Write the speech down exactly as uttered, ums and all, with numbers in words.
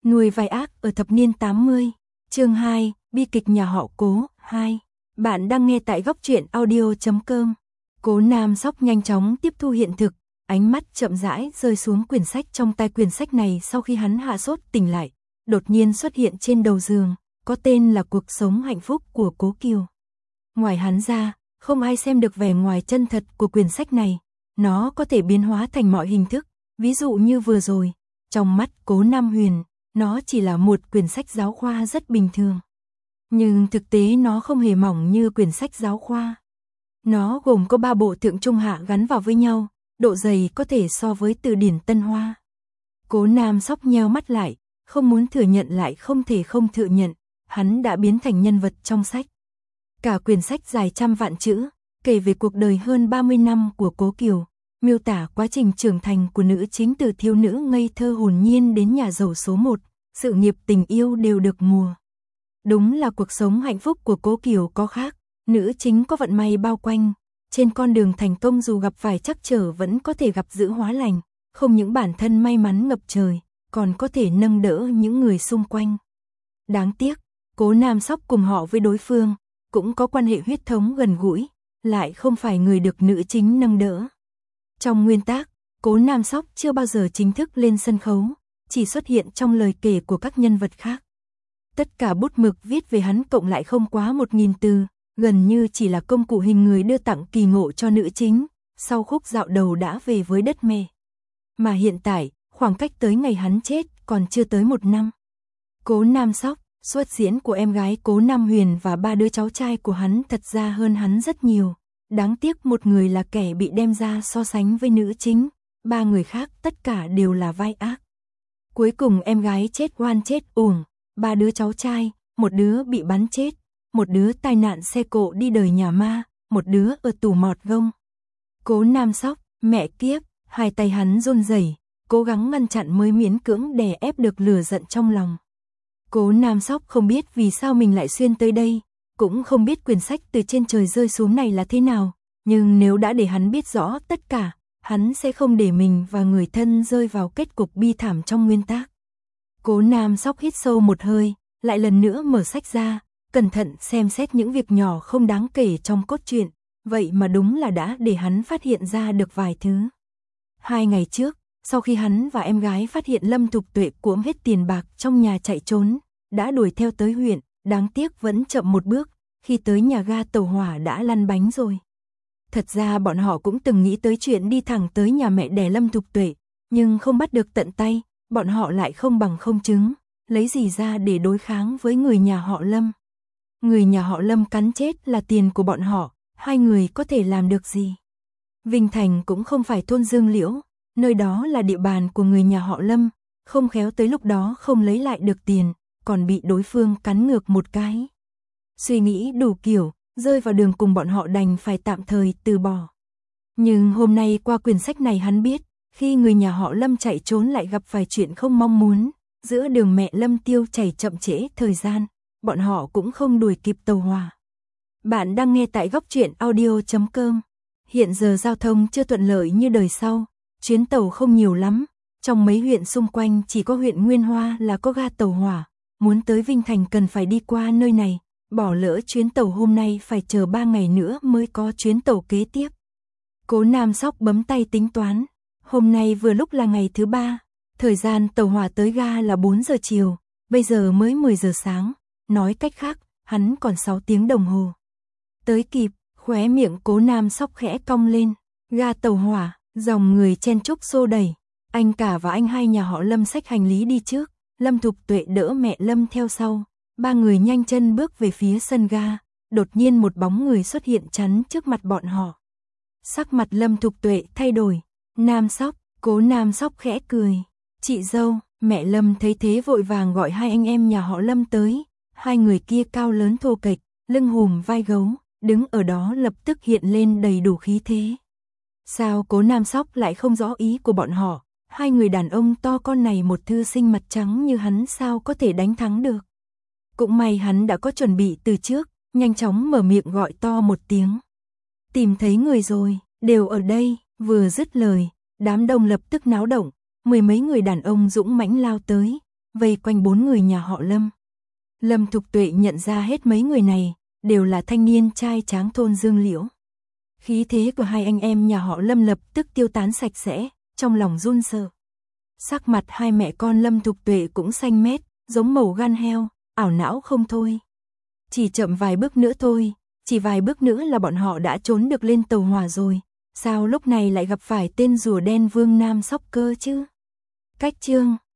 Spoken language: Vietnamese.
Nuôi vai ác ở thập niên tám mươi, chương hai, bi kịch nhà họ Cố, hai. Bạn đang nghe tại góc truyện audio chấm com. Cố Nam Sóc nhanh chóng tiếp thu hiện thực, ánh mắt chậm rãi rơi xuống quyển sách trong tay. Quyển sách này sau khi hắn hạ sốt tỉnh lại, đột nhiên xuất hiện trên đầu giường, có tên là Cuộc sống hạnh phúc của Cố Kiều. Ngoài hắn ra, không ai xem được vẻ ngoài chân thật của quyển sách này, nó có thể biến hóa thành mọi hình thức, ví dụ như vừa rồi, trong mắt Cố Nam Huyền, nó chỉ là một quyển sách giáo khoa rất bình thường. Nhưng thực tế nó không hề mỏng như quyển sách giáo khoa. Nó gồm có ba bộ thượng trung hạ gắn vào với nhau, độ dày có thể so với từ điển Tân Hoa. Cố Nam Sóc nheo mắt lại, không muốn thừa nhận lại không thể không thừa nhận, hắn đã biến thành nhân vật trong sách. Cả quyển sách dài trăm vạn chữ, kể về cuộc đời hơn ba mươi năm của Cố Kiều, miêu tả quá trình trưởng thành của nữ chính từ thiếu nữ ngây thơ hồn nhiên đến nhà giàu số một, sự nghiệp tình yêu đều được mùa. Đúng là cuộc sống hạnh phúc của Cố Kiều có khác, nữ chính có vận may bao quanh, trên con đường thành công dù gặp phải trắc trở vẫn có thể gặp dữ hóa lành, không những bản thân may mắn ngập trời, còn có thể nâng đỡ những người xung quanh. Đáng tiếc, Cố Nam Sóc cùng họ với đối phương, cũng có quan hệ huyết thống gần gũi, lại không phải người được nữ chính nâng đỡ. Trong nguyên tác, Cố Nam Sóc chưa bao giờ chính thức lên sân khấu, chỉ xuất hiện trong lời kể của các nhân vật khác. Tất cả bút mực viết về hắn cộng lại không quá một nghìn từ, gần như chỉ là công cụ hình người đưa tặng kỳ ngộ cho nữ chính, sau khúc dạo đầu đã về với đất mẹ. Mà hiện tại, khoảng cách tới ngày hắn chết còn chưa tới một năm. Cố Nam Sóc, xuất diễn của em gái Cố Nam Huyền và ba đứa cháu trai của hắn thật ra hơn hắn rất nhiều. Đáng tiếc một người là kẻ bị đem ra so sánh với nữ chính, ba người khác tất cả đều là vai ác. Cuối cùng em gái chết oan chết uổng, ba đứa cháu trai, một đứa bị bắn chết, một đứa tai nạn xe cộ đi đời nhà ma, một đứa ở tù mọt gông. Cố Nam Sóc, mẹ kiếp, hai tay hắn run rẩy, cố gắng ngăn chặn mới miễn cưỡng đè ép được lửa giận trong lòng. Cố Nam Sóc không biết vì sao mình lại xuyên tới đây, cũng không biết quyển sách từ trên trời rơi xuống này là thế nào, nhưng nếu đã để hắn biết rõ tất cả, hắn sẽ không để mình và người thân rơi vào kết cục bi thảm trong nguyên tác. Cố Nam Sóc hít sâu một hơi, lại lần nữa mở sách ra, cẩn thận xem xét những việc nhỏ không đáng kể trong cốt truyện, vậy mà đúng là đã để hắn phát hiện ra được vài thứ. Hai ngày trước, sau khi hắn và em gái phát hiện Lâm Thục Tuệ cuỗm hết tiền bạc trong nhà chạy trốn, đã đuổi theo tới huyện, đáng tiếc vẫn chậm một bước, khi tới nhà ga tàu hỏa đã lăn bánh rồi. Thật ra bọn họ cũng từng nghĩ tới chuyện đi thẳng tới nhà mẹ đẻ Lâm Thục Tuệ, nhưng không bắt được tận tay, bọn họ lại không bằng không chứng, lấy gì ra để đối kháng với người nhà họ Lâm. Người nhà họ Lâm cắn chết là tiền của bọn họ, hai người có thể làm được gì? Vinh Thành cũng không phải thôn Dương Liễu, nơi đó là địa bàn của người nhà họ Lâm, không khéo tới lúc đó không lấy lại được tiền, còn bị đối phương cắn ngược một cái. Suy nghĩ đủ kiểu, rơi vào đường cùng bọn họ đành phải tạm thời từ bỏ. Nhưng hôm nay qua quyển sách này hắn biết, khi người nhà họ Lâm chạy trốn lại gặp phải chuyện không mong muốn, giữa đường mẹ Lâm tiêu chảy chậm trễ thời gian, bọn họ cũng không đuổi kịp tàu hỏa. Bạn đang nghe tại góc truyện audio chấm com. Hiện giờ giao thông chưa thuận lợi như đời sau, chuyến tàu không nhiều lắm, trong mấy huyện xung quanh chỉ có huyện Nguyên Hoa là có ga tàu hỏa, muốn tới Vinh Thành cần phải đi qua nơi này, bỏ lỡ chuyến tàu hôm nay phải chờ ba ngày nữa mới có chuyến tàu kế tiếp. Cố Nam Sóc bấm tay tính toán, hôm nay vừa lúc là ngày thứ ba, thời gian tàu hỏa tới ga là bốn giờ chiều, bây giờ mới mười giờ sáng, nói cách khác, hắn còn sáu tiếng đồng hồ. Tới kịp, khóe miệng Cố Nam Sóc khẽ cong lên, ga tàu hỏa, dòng người chen chúc xô đẩy, anh cả và anh hai nhà họ Lâm xách hành lý đi trước, Lâm Thục Tuệ đỡ mẹ Lâm theo sau, ba người nhanh chân bước về phía sân ga, đột nhiên một bóng người xuất hiện chắn trước mặt bọn họ. Sắc mặt Lâm Thục Tuệ thay đổi, Nam Sóc, Cố Nam Sóc khẽ cười, chị dâu, mẹ Lâm thấy thế vội vàng gọi hai anh em nhà họ Lâm tới, hai người kia cao lớn thô kệch, lưng hùm vai gấu, đứng ở đó lập tức hiện lên đầy đủ khí thế. Sao Cố Nam Sóc lại không rõ ý của bọn họ, hai người đàn ông to con này một thư sinh mặt trắng như hắn sao có thể đánh thắng được. Cũng may hắn đã có chuẩn bị từ trước, nhanh chóng mở miệng gọi to một tiếng. Tìm thấy người rồi, đều ở đây, vừa dứt lời, đám đông lập tức náo động, mười mấy người đàn ông dũng mãnh lao tới, vây quanh bốn người nhà họ Lâm. Lâm Thục Tuệ nhận ra hết mấy người này, đều là thanh niên trai tráng thôn Dương Liễu. Khí thế của hai anh em nhà họ Lâm lập tức tiêu tán sạch sẽ, trong lòng run sợ. Sắc mặt hai mẹ con Lâm Thục Tuệ cũng xanh mét, giống màu gan heo, ảo não không thôi. Chỉ chậm vài bước nữa thôi, chỉ vài bước nữa là bọn họ đã trốn được lên tàu hỏa rồi. Sao lúc này lại gặp phải tên rùa đen Vương Nam Sóc cơ chứ? Cách chương